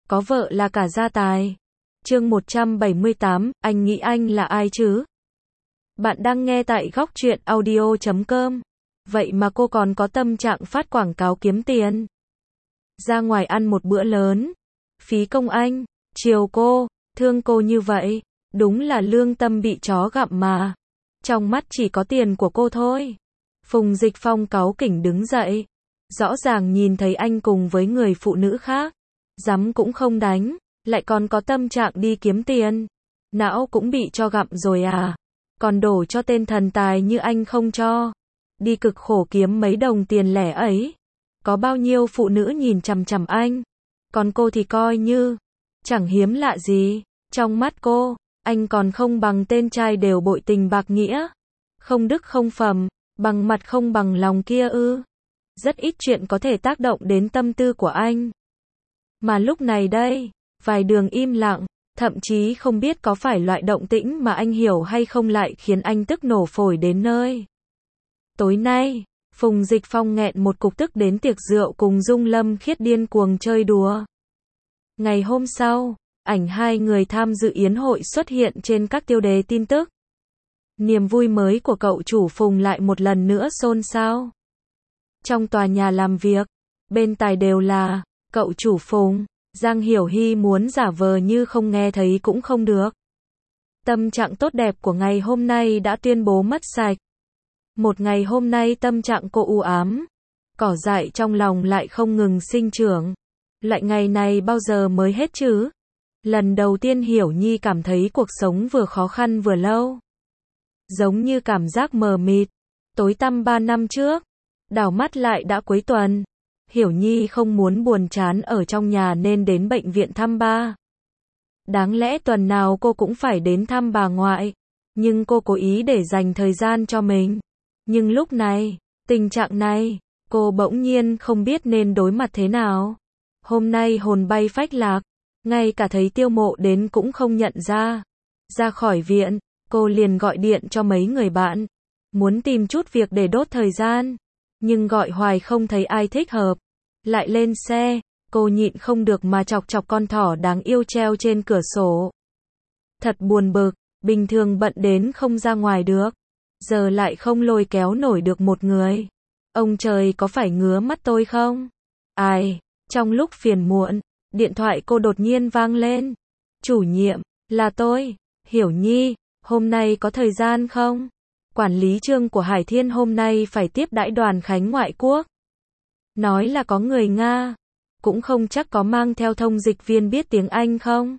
có vợ là cả gia tài. Chương 178, anh nghĩ anh là ai chứ? Bạn đang nghe tại Góc Truyện Audio.com. Vậy mà cô còn có tâm trạng phát quảng cáo kiếm tiền. Ra ngoài ăn một bữa lớn, phí công anh, chiều cô, thương cô như vậy, đúng là lương tâm bị chó gặm mà. Trong mắt chỉ có tiền của cô thôi. Phùng Dịch Phong cáu kỉnh đứng dậy. Rõ ràng nhìn thấy anh cùng với người phụ nữ khác. Dám cũng không đánh, lại còn có tâm trạng đi kiếm tiền. Não cũng bị cho gặm rồi à? Còn đổ cho tên thần tài như anh không cho. Đi cực khổ kiếm mấy đồng tiền lẻ ấy. Có bao nhiêu phụ nữ nhìn chằm chằm anh. Còn cô thì coi như chẳng hiếm lạ gì. Trong mắt cô, anh còn không bằng tên trai đều bội tình bạc nghĩa. Không đức không phẩm, bằng mặt không bằng lòng kia ư. Rất ít chuyện có thể tác động đến tâm tư của anh. Mà lúc này đây, vài đường im lặng, thậm chí không biết có phải loại động tĩnh mà anh hiểu hay không lại khiến anh tức nổ phổi đến nơi. Tối nay, Phùng Dịch Phong nghẹn một cục tức đến tiệc rượu cùng Dung Lâm Khiết điên cuồng chơi đùa. Ngày hôm sau, ảnh hai người tham dự yến hội xuất hiện trên các tiêu đề tin tức. Niềm vui mới của cậu chủ Phùng lại một lần nữa xôn xao. Trong tòa nhà làm việc, bên tài đều là cậu chủ Phùng. Giang Hiểu Hy muốn giả vờ như không nghe thấy cũng không được. Tâm trạng tốt đẹp của ngày hôm nay đã tuyên bố mất sạch. Một ngày hôm nay tâm trạng cô u ám. Cỏ dại trong lòng lại không ngừng sinh trưởng. Loại ngày này bao giờ mới hết chứ? Lần đầu tiên Hiểu Nhi cảm thấy cuộc sống vừa khó khăn vừa lâu. Giống như cảm giác mờ mịt. Tối tăm 3 năm trước. Đảo mắt lại đã cuối tuần. Hiểu Nhi không muốn buồn chán ở trong nhà nên đến bệnh viện thăm ba. Đáng lẽ tuần nào cô cũng phải đến thăm bà ngoại. Nhưng cô cố ý để dành thời gian cho mình. Nhưng lúc này, tình trạng này, cô bỗng nhiên không biết nên đối mặt thế nào. Hôm nay hồn bay phách lạc. Ngay cả thấy Tiêu Mộ đến cũng không nhận ra. Ra khỏi viện, cô liền gọi điện cho mấy người bạn. Muốn tìm chút việc để đốt thời gian. Nhưng gọi hoài không thấy ai thích hợp. Lại lên xe, cô nhịn không được mà chọc chọc con thỏ đáng yêu treo trên cửa sổ. Thật buồn bực, bình thường bận đến không ra ngoài được. Giờ lại không lôi kéo nổi được một người. Ông trời có phải ngứa mắt tôi không? Ai? Trong lúc phiền muộn, điện thoại cô đột nhiên vang lên. Chủ nhiệm, là tôi, Hiểu Nhi, hôm nay có thời gian không? Quản lý Trương của Hải Thiên hôm nay phải tiếp đãi đoàn khánh ngoại quốc. Nói là có người Nga, cũng không chắc có mang theo thông dịch viên biết tiếng Anh không?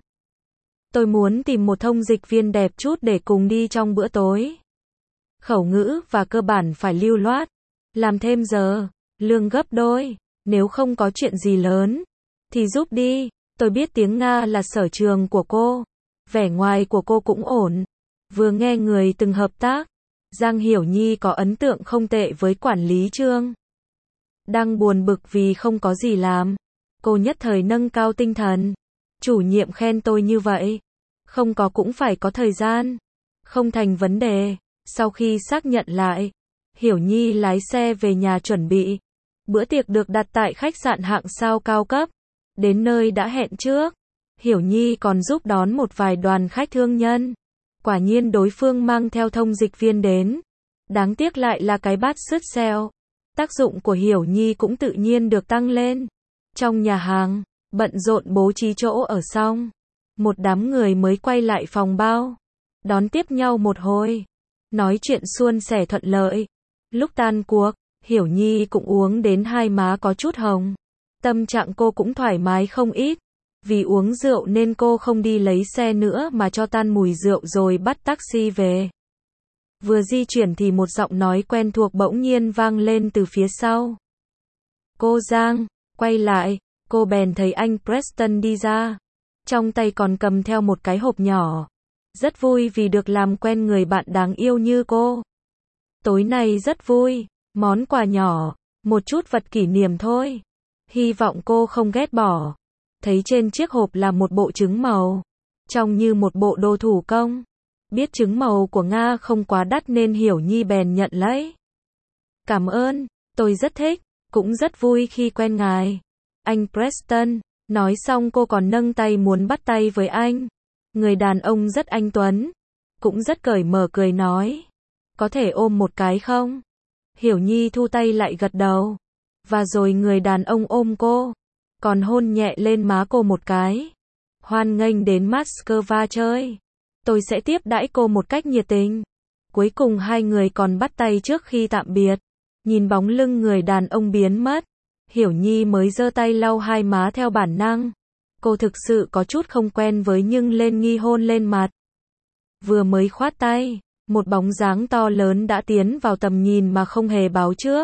Tôi muốn tìm một thông dịch viên đẹp chút để cùng đi trong bữa tối. Khẩu ngữ và cơ bản phải lưu loát. Làm thêm giờ, lương gấp đôi, nếu không có chuyện gì lớn, thì giúp đi. Tôi biết tiếng Nga là sở trường của cô. Vẻ ngoài của cô cũng ổn. Vừa nghe người từng hợp tác, Giang Hiểu Nhi có ấn tượng không tệ với quản lý Trương. Đang buồn bực vì không có gì làm. Cô nhất thời nâng cao tinh thần. Chủ nhiệm khen tôi như vậy. Không có cũng phải có thời gian. Không thành vấn đề. Sau khi xác nhận lại, Hiểu Nhi lái xe về nhà chuẩn bị. Bữa tiệc được đặt tại khách sạn hạng sao cao cấp. Đến nơi đã hẹn trước. Hiểu Nhi còn giúp đón một vài đoàn khách thương nhân. Quả nhiên đối phương mang theo thông dịch viên đến. Đáng tiếc lại là cái bát sứt xeo. Tác dụng của Hiểu Nhi cũng tự nhiên được tăng lên. Trong nhà hàng, bận rộn bố trí chỗ ở xong. Một đám người mới quay lại phòng bao. Đón tiếp nhau một hồi. Nói chuyện suôn sẻ thuận lợi. Lúc tan cuộc, Hiểu Nhi cũng uống đến hai má có chút hồng. Tâm trạng cô cũng thoải mái không ít. Vì uống rượu nên cô không đi lấy xe nữa mà cho tan mùi rượu rồi bắt taxi về. Vừa di chuyển thì một giọng nói quen thuộc bỗng nhiên vang lên từ phía sau. Cô Giang, quay lại, cô bèn thấy anh Preston đi ra. Trong tay còn cầm theo một cái hộp nhỏ. Rất vui vì được làm quen người bạn đáng yêu như cô. Tối nay rất vui, món quà nhỏ, một chút vật kỷ niệm thôi. Hy vọng cô không ghét bỏ. Thấy trên chiếc hộp là một bộ trứng màu. Trông như một bộ đồ thủ công. Biết trứng màu của Nga không quá đắt nên Hiểu Nhi bèn nhận lấy. Cảm ơn, tôi rất thích, cũng rất vui khi quen ngài. Anh Preston, Nói xong cô còn nâng tay muốn bắt tay với anh. Người đàn ông rất anh tuấn, cũng rất cởi mở cười nói. Có thể ôm một cái không? Hiểu Nhi thu tay lại gật đầu. Và rồi người đàn ông ôm cô, còn hôn nhẹ lên má cô một cái. Hoan nghênh đến Moscow chơi. Tôi sẽ tiếp đãi cô một cách nhiệt tình. Cuối cùng hai người còn bắt tay trước khi tạm biệt. Nhìn bóng lưng người đàn ông biến mất, Hiểu Nhi mới giơ tay lau hai má theo bản năng. Cô thực sự có chút không quen với nhưng lên nghi hôn lên mặt. Vừa mới khoát tay, một bóng dáng to lớn đã tiến vào tầm nhìn mà không hề báo trước.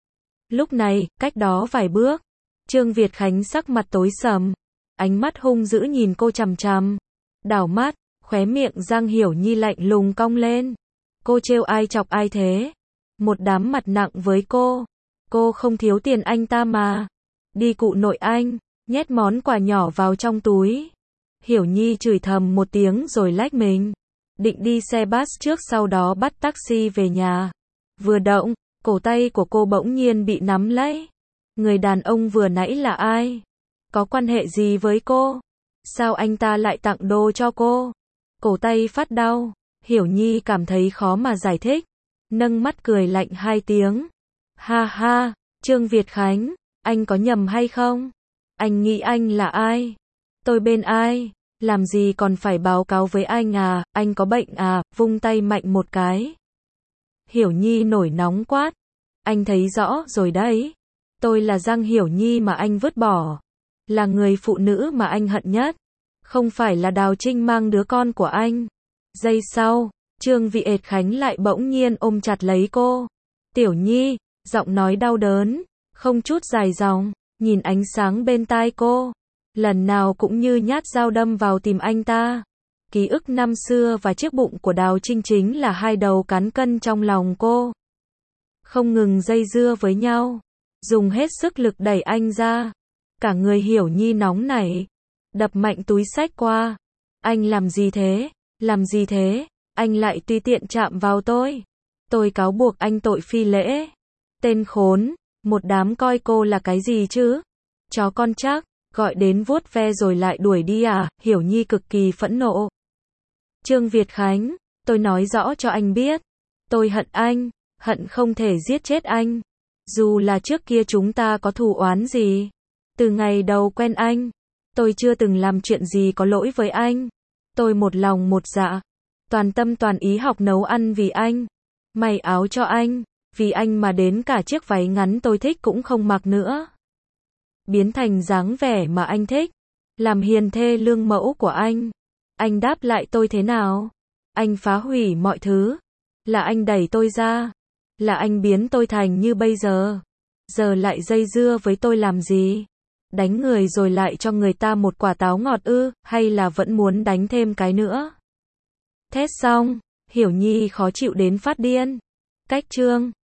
Lúc này, cách đó vài bước, Trương Việt Khánh sắc mặt tối sầm, ánh mắt hung dữ nhìn cô chằm chằm. Đảo mắt, khóe miệng Giang Hiểu Nhi lạnh lùng cong lên. Cô trêu ai chọc ai thế? Một đám mặt nặng với cô. Cô không thiếu tiền anh ta mà. Đi cụ nội anh, nhét món quà nhỏ vào trong túi. Hiểu Nhi chửi thầm một tiếng rồi lách mình. Định đi xe bus trước sau đó bắt taxi về nhà. Vừa động, cổ tay của cô bỗng nhiên bị nắm lấy. Người đàn ông vừa nãy là ai? Có quan hệ gì với cô? Sao anh ta lại tặng đồ cho cô? Cổ tay phát đau. Hiểu Nhi cảm thấy khó mà giải thích. Nâng mắt cười lạnh hai tiếng. Ha ha, Trương Việt Khánh, anh có nhầm hay không? Anh nghĩ anh là ai? Tôi bên ai? Làm gì còn phải báo cáo với anh à? Anh có bệnh à? Vung tay mạnh một cái. Hiểu Nhi nổi nóng quát. Anh thấy rõ rồi đấy. Tôi là Giang Hiểu Nhi mà anh vứt bỏ. Là người phụ nữ mà anh hận nhất. Không phải là Đào Trinh mang đứa con của anh. Giây sau, Trương Việt Khánh lại bỗng nhiên ôm chặt lấy cô. Tiểu Nhi, giọng nói đau đớn, không chút dài dòng, nhìn ánh sáng bên tai cô. Lần nào cũng như nhát dao đâm vào tim anh ta. Ký ức năm xưa và chiếc bụng của Đào Trinh chính là hai đầu cán cân trong lòng cô. Không ngừng dây dưa với nhau, dùng hết sức lực đẩy anh ra. Cả người Hiểu Nhi nóng nảy, đập mạnh túi xách qua. Anh làm gì thế? Làm gì thế? Anh lại tùy tiện chạm vào tôi. Tôi cáo buộc anh tội phi lễ. Tên khốn, một đám coi cô là cái gì chứ? Chó con chắc, gọi đến vuốt ve rồi lại đuổi đi à? Hiểu Nhi cực kỳ phẫn nộ. Trương Việt Khánh, tôi nói rõ cho anh biết. Tôi hận anh, hận không thể giết chết anh. Dù là trước kia chúng ta có thù oán gì. Từ ngày đầu quen anh, tôi chưa từng làm chuyện gì có lỗi với anh. Tôi một lòng một dạ, toàn tâm toàn ý học nấu ăn vì anh, may áo cho anh, vì anh mà đến cả chiếc váy ngắn tôi thích cũng không mặc nữa. Biến thành dáng vẻ mà anh thích, làm hiền thê lương mẫu của anh. Anh đáp lại tôi thế nào? Anh phá hủy mọi thứ. Là anh đẩy tôi ra. Là anh biến tôi thành như bây giờ. Giờ lại dây dưa với tôi làm gì? Đánh người rồi lại cho người ta một quả táo ngọt ư, hay là vẫn muốn đánh thêm cái nữa? Thét xong, Hiểu Nhi khó chịu đến phát điên. Cách Trương